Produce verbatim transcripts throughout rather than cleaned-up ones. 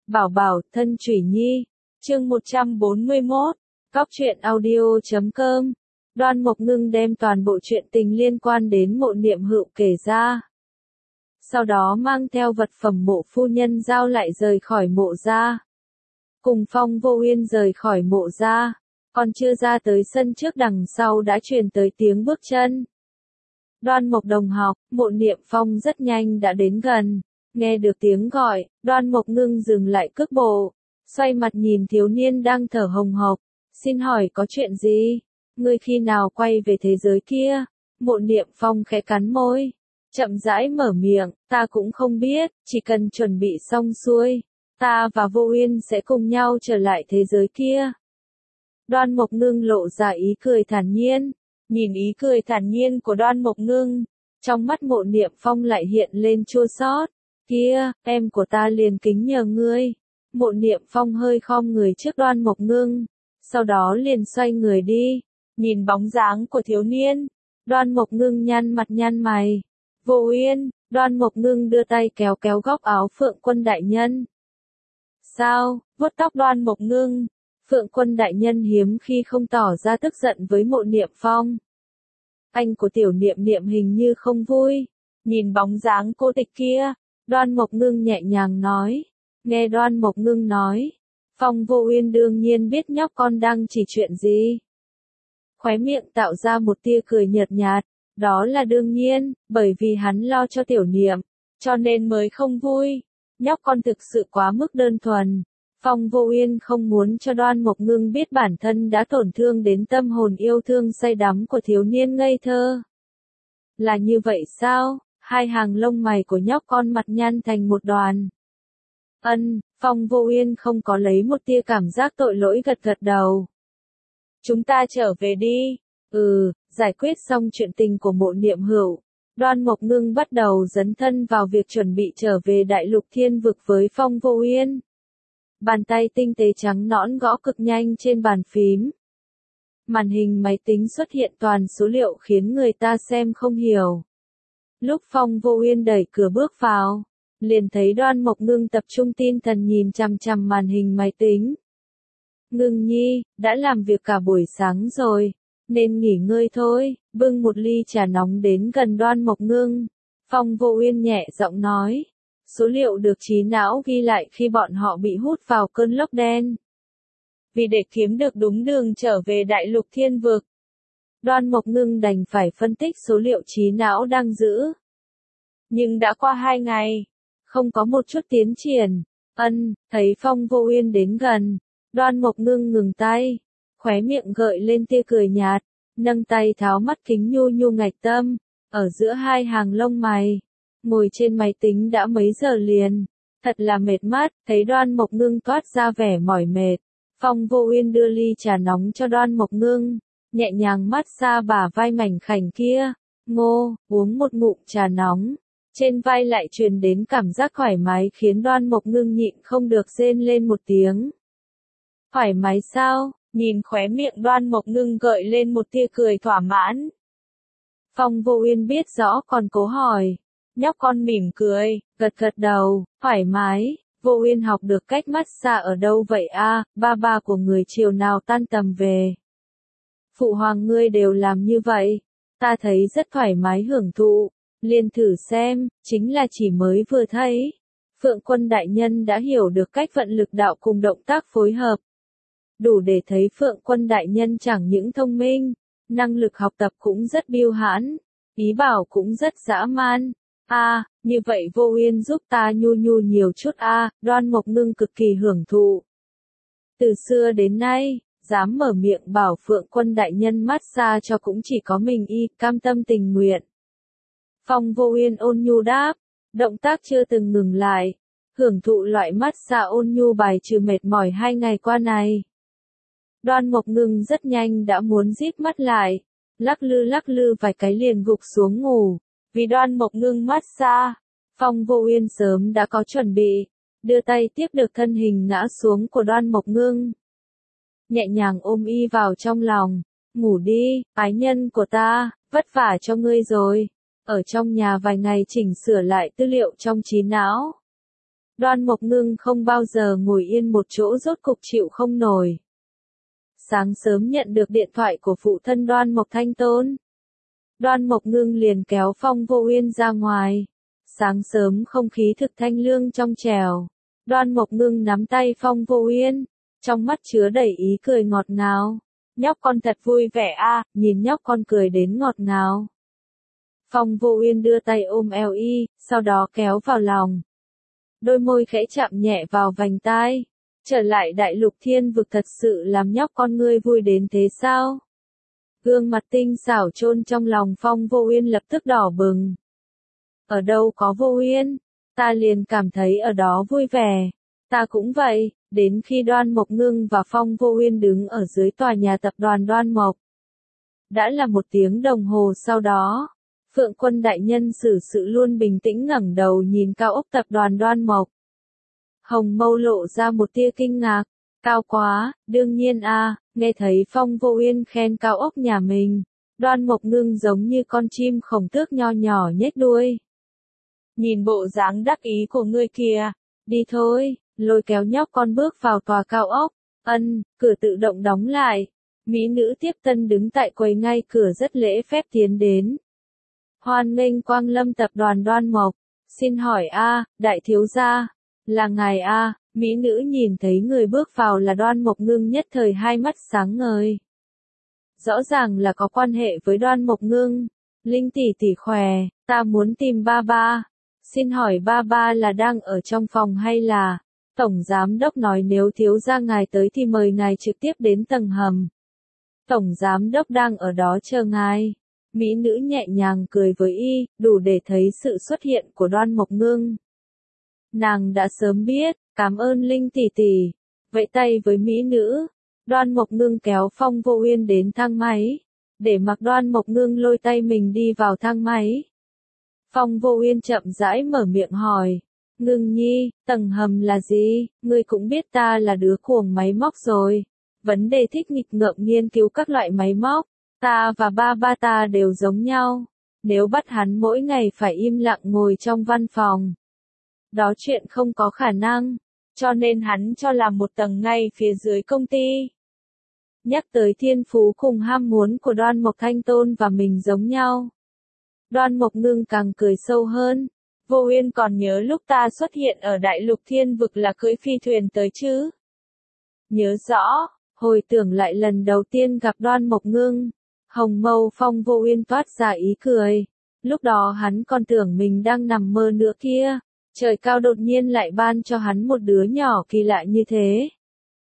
Bảo bảo, thân Thủy Nhi. Chương một trăm bốn mươi mốt. Cóc truyện audio chấm com. Đoan Mộc Ngưng đem toàn bộ chuyện tình liên quan đến Mộ Niệm Hựu kể ra. Sau đó mang theo vật phẩm Mộ phu nhân giao lại rời khỏi Mộ gia. Cùng Phong Vô Uyên rời khỏi Mộ gia, còn chưa ra tới sân trước đằng sau đã truyền tới tiếng bước chân. Đoan Mộc đồng học, Mộ Niệm Phong rất nhanh đã đến gần. Nghe được tiếng gọi, Đoan Mộc Ngưng dừng lại cước bộ, xoay mặt nhìn thiếu niên đang thở hồng hộc. Xin hỏi có chuyện gì? Ngươi khi nào quay về thế giới kia? Mộ Niệm Phong khẽ cắn môi, chậm rãi mở miệng, ta cũng không biết, chỉ cần chuẩn bị xong xuôi, ta và Vô Uyên sẽ cùng nhau trở lại thế giới kia. Đoan Mộc Ngưng lộ ra ý cười thản nhiên, nhìn ý cười thản nhiên của Đoan Mộc Ngưng, trong mắt Mộ Niệm Phong lại hiện lên chua xót. Kia, em của ta liền kính nhờ ngươi. Mộ Niệm Phong hơi khom người trước Đoan Mộc Ngưng, sau đó liền xoay người đi, nhìn bóng dáng của thiếu niên. Đoan Mộc Ngưng nhăn mặt nhăn mày. Vô Uyên, Đoan Mộc Ngưng đưa tay kéo kéo góc áo Phượng Quân đại nhân. Sao? Vuốt tóc Đoan Mộc Ngưng. Phượng Quân đại nhân hiếm khi không tỏ ra tức giận với Mộ Niệm Phong. Anh của tiểu Niệm Niệm hình như không vui. Nhìn bóng dáng cô tịch kia, Đoan Mộc Ngưng nhẹ nhàng nói. Nghe Đoan Mộc Ngưng nói, Phong Vô Uyên đương nhiên biết nhóc con đang chỉ chuyện gì. Khóe miệng tạo ra một tia cười nhợt nhạt, đó là đương nhiên, bởi vì hắn lo cho tiểu Niệm, cho nên mới không vui. Nhóc con thực sự quá mức đơn thuần. Phong Vô Uyên không muốn cho Đoan Mộc Ngưng biết bản thân đã tổn thương đến tâm hồn yêu thương say đắm của thiếu niên ngây thơ. Là như vậy sao? Hai hàng lông mày của nhóc con mặt nhăn thành một đoàn. Ân, Phong Vô Uyên không có lấy một tia cảm giác tội lỗi gật gật đầu. Chúng ta trở về đi. Ừ, giải quyết xong chuyện tình của Mộ Niệm Hựu, Đoan Mộc Ngưng bắt đầu dấn thân vào việc chuẩn bị trở về Đại Lục Thiên Vực với Phong Vô Uyên. Bàn tay tinh tế trắng nõn gõ cực nhanh trên bàn phím. Màn hình máy tính xuất hiện toàn số liệu khiến người ta xem không hiểu. Lúc Phong Vô Uyên đẩy cửa bước vào, liền thấy Đoan Mộc Ngưng tập trung tinh thần nhìn chằm chằm màn hình máy tính. Ngưng nhi, đã làm việc cả buổi sáng rồi, nên nghỉ ngơi thôi. Bưng một ly trà nóng đến gần Đoan Mộc Ngưng, Phong Vô Uyên nhẹ giọng nói. Số liệu được trí não ghi lại khi bọn họ bị hút vào cơn lốc đen. Vì để kiếm được đúng đường trở về Đại Lục Thiên Vực, Đoan Mộc Ngưng đành phải phân tích số liệu trí não đang giữ. Nhưng đã qua hai ngày, không có một chút tiến triển. Ân, thấy Phong Vô Uyên đến gần, Đoan Mộc Ngưng ngừng tay, khóe miệng gợi lên tia cười nhạt, nâng tay tháo mắt kính nhu nhu ngạch tâm, ở giữa hai hàng lông mày. Ngồi trên máy tính đã mấy giờ liền, thật là mệt mắt. Thấy Đoan Mộc Ngưng toát ra vẻ mỏi mệt, Phong Vô Uyên đưa ly trà nóng cho Đoan Mộc Ngưng, nhẹ nhàng mát xa bả vai mảnh khảnh kia. Ngô, uống một ngụm trà nóng, trên vai lại truyền đến cảm giác thoải mái khiến Đoan Mộc Ngưng nhịn không được rên lên một tiếng. Thoải mái sao? Nhìn khóe miệng Đoan Mộc Ngưng gợi lên một tia cười thỏa mãn. Phong Vô Uyên biết rõ còn cố hỏi. Nhóc con mỉm cười, gật gật đầu, thoải mái. Vô Uyên học được cách massage ở đâu vậy a? Ba ba của người chiều nào tan tầm về? Phụ hoàng ngươi đều làm như vậy, ta thấy rất thoải mái hưởng thụ. Liền thử xem, chính là chỉ mới vừa thấy. Phượng Quân đại nhân đã hiểu được cách vận lực đạo cùng động tác phối hợp. Đủ để thấy Phượng Quân đại nhân chẳng những thông minh, năng lực học tập cũng rất biêu hãn, ý bảo cũng rất dã man. A, à, như vậy Vô Uyên giúp ta nhu nhu nhiều chút a. À, Đoan Mộc Ngưng cực kỳ hưởng thụ. Từ xưa đến nay, dám mở miệng bảo Phượng Quân đại nhân massage cho cũng chỉ có mình y, cam tâm tình nguyện. Phong Vô Uyên ôn nhu đáp, động tác chưa từng ngừng lại, hưởng thụ loại massage ôn nhu bài trừ mệt mỏi hai ngày qua này. Đoan Mộc Ngưng rất nhanh đã muốn díp mắt lại, lắc lư lắc lư vài cái liền gục xuống ngủ. Vì Đoan Mộc Ngưng massage, Phong Vô Uyên sớm đã có chuẩn bị, đưa tay tiếp được thân hình ngã xuống của Đoan Mộc Ngưng. Nhẹ nhàng ôm y vào trong lòng, ngủ đi, ái nhân của ta, vất vả cho ngươi rồi. Ở trong nhà vài ngày chỉnh sửa lại tư liệu trong trí não. Đoan Mộc Ngưng không bao giờ ngồi yên một chỗ, rốt cục chịu không nổi. Sáng sớm nhận được điện thoại của phụ thân Đoan Mộc Thanh Tôn. Đoan Mộc Ngưng liền kéo Phong Vô Uyên ra ngoài. Sáng sớm không khí thực thanh lương trong trẻo. Đoan Mộc Ngưng nắm tay Phong Vô Uyên, trong mắt chứa đầy ý cười ngọt ngào. Nhóc con thật vui vẻ a, à, nhìn nhóc con cười đến ngọt ngào. Phong Vô Uyên đưa tay ôm eo y, sau đó kéo vào lòng. Đôi môi khẽ chạm nhẹ vào vành tai. Trở lại đại lục thiên vực thật sự làm nhóc con ngươi vui đến thế sao? Gương mặt tinh xảo chôn trong lòng Phong Vô Uyên lập tức đỏ bừng. Ở đâu có Vô Uyên, ta liền cảm thấy ở đó vui vẻ. Ta cũng vậy. Đến khi Đoan Mộc Ngưng và Phong Vô Uyên đứng ở dưới tòa nhà tập đoàn Đoan Mộc. Đã là một tiếng đồng hồ sau đó, Phượng Quân đại nhân xử sự luôn bình tĩnh ngẩng đầu nhìn cao ốc tập đoàn Đoan Mộc. Hồng mâu lộ ra một tia kinh ngạc. Cao quá, đương nhiên a, à, nghe thấy Phong Vô Uyên khen cao ốc nhà mình. Đoan Mộc Ngưng giống như con chim khổng tước nho nhỏ nhếch đuôi. Nhìn bộ dáng đắc ý của ngươi kìa, đi thôi. Lôi kéo nhóc con bước vào tòa cao ốc. Ân, cửa tự động đóng lại. Mỹ nữ tiếp tân đứng tại quầy ngay cửa rất lễ phép tiến đến. Hoan nghênh quang lâm tập đoàn Đoan Mộc. Xin hỏi a, đại thiếu gia, là ngài a? Mỹ nữ nhìn thấy người bước vào là Đoan Mộc Ngưng nhất thời hai mắt sáng ngời. Rõ ràng là có quan hệ với Đoan Mộc Ngưng. Linh tỷ tỷ khỏe, ta muốn tìm ba ba. Xin hỏi ba ba là đang ở trong phòng hay là... Tổng Giám Đốc nói nếu thiếu gia ngài tới thì mời ngài trực tiếp đến tầng hầm. Tổng Giám Đốc đang ở đó chờ ngài. Mỹ nữ nhẹ nhàng cười với y, đủ để thấy sự xuất hiện của Đoan Mộc Ngưng. Nàng đã sớm biết, cảm ơn Linh tỷ tỷ. Vẫy tay với mỹ nữ. Đoan Mộc Ngưng kéo Phong Vô Uyên đến thang máy. Để mặc Đoan Mộc Ngưng lôi tay mình đi vào thang máy. Phong Vô Uyên chậm rãi mở miệng hỏi. Ngưng nhi, tầng hầm là gì? Ngươi cũng biết ta là đứa cuồng máy móc rồi. Vấn đề thích nghịch ngợm nghiên cứu các loại máy móc. Ta và ba ba ta đều giống nhau. Nếu bắt hắn mỗi ngày phải im lặng ngồi trong văn phòng. Đó chuyện không có khả năng. Cho nên hắn cho làm một tầng ngay phía dưới công ty. Nhắc tới thiên phú cùng ham muốn của Đoan Mộc Thanh Tôn và mình giống nhau. Đoan Mộc Ngưng càng cười sâu hơn. Vô Uyên còn nhớ lúc ta xuất hiện ở đại lục thiên vực là cưỡi phi thuyền tới chứ? Nhớ rõ, hồi tưởng lại lần đầu tiên gặp Đoan Mộc Ngưng. Hồng mâu Phong Vô Uyên toát ra ý cười. Lúc đó hắn còn tưởng mình đang nằm mơ nữa kia. Trời cao đột nhiên lại ban cho hắn một đứa nhỏ kỳ lạ như thế.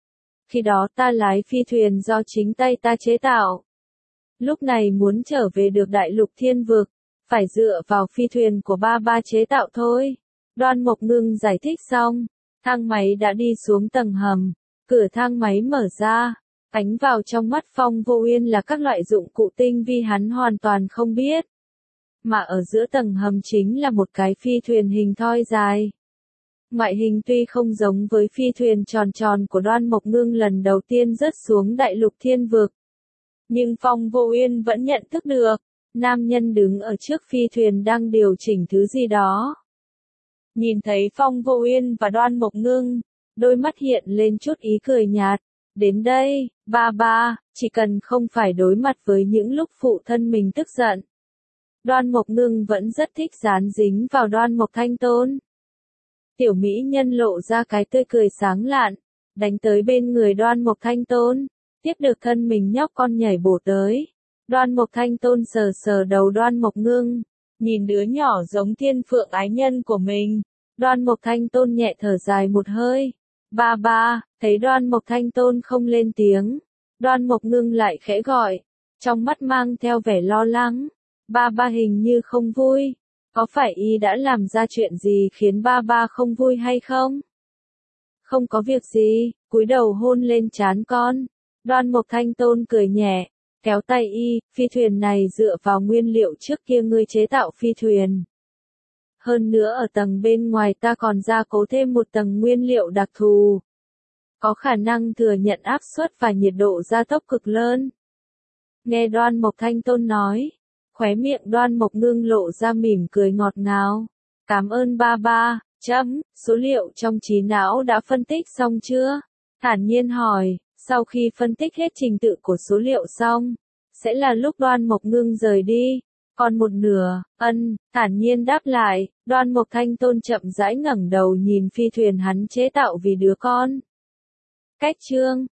Khi đó ta lái phi thuyền do chính tay ta chế tạo. Lúc này muốn trở về được đại lục thiên vực, phải dựa vào phi thuyền của ba ba chế tạo thôi. Đoan Mộc Ngưng giải thích xong, thang máy đã đi xuống tầng hầm, cửa thang máy mở ra, ánh vào trong mắt Phong Vô Uyên là các loại dụng cụ tinh vi hắn hoàn toàn không biết. Mà ở giữa tầng hầm chính là một cái phi thuyền hình thoi dài. Ngoại hình tuy không giống với phi thuyền tròn tròn của Đoan Mộc Ngưng lần đầu tiên rớt xuống đại lục thiên vực. Nhưng Phong Vô Uyên vẫn nhận thức được, nam nhân đứng ở trước phi thuyền đang điều chỉnh thứ gì đó. Nhìn thấy Phong Vô Uyên và Đoan Mộc Ngưng, đôi mắt hiện lên chút ý cười nhạt. Đến đây, ba ba, chỉ cần không phải đối mặt với những lúc phụ thân mình tức giận. Đoan Mộc Ngưng vẫn rất thích dán dính vào Đoan Mộc Thanh Tôn. Tiểu mỹ nhân lộ ra cái tươi cười sáng lạn, đánh tới bên người Đoan Mộc Thanh Tôn, tiếp được thân mình nhóc con nhảy bổ tới. Đoan Mộc Thanh Tôn sờ sờ đầu Đoan Mộc Ngưng, nhìn đứa nhỏ giống thiên phượng ái nhân của mình. Đoan Mộc Thanh Tôn nhẹ thở dài một hơi. Ba ba, thấy Đoan Mộc Thanh Tôn không lên tiếng. Đoan Mộc Ngưng lại khẽ gọi, trong mắt mang theo vẻ lo lắng. Ba ba hình như không vui. Có phải y đã làm ra chuyện gì khiến ba ba không vui hay không? Không có việc gì, cúi đầu hôn lên trán con. Đoan Mộc Thanh Tôn cười nhẹ, kéo tay y, phi thuyền này dựa vào nguyên liệu trước kia ngươi chế tạo phi thuyền. Hơn nữa ở tầng bên ngoài ta còn gia cố thêm một tầng nguyên liệu đặc thù. Có khả năng thừa nhận áp suất và nhiệt độ gia tốc cực lớn. Nghe Đoan Mộc Thanh Tôn nói, khóe miệng Đoan Mộc Ngưng lộ ra mỉm cười ngọt ngào. Cảm ơn ba ba, Chấm, số liệu trong trí não đã phân tích xong chưa? Thản nhiên hỏi, sau khi phân tích hết trình tự của số liệu xong, sẽ là lúc Đoan Mộc Ngưng rời đi. Còn một nửa, ân, thản nhiên đáp lại, Đoan Mộc Thanh Tôn chậm rãi ngẩng đầu nhìn phi thuyền hắn chế tạo vì đứa con. Cách chương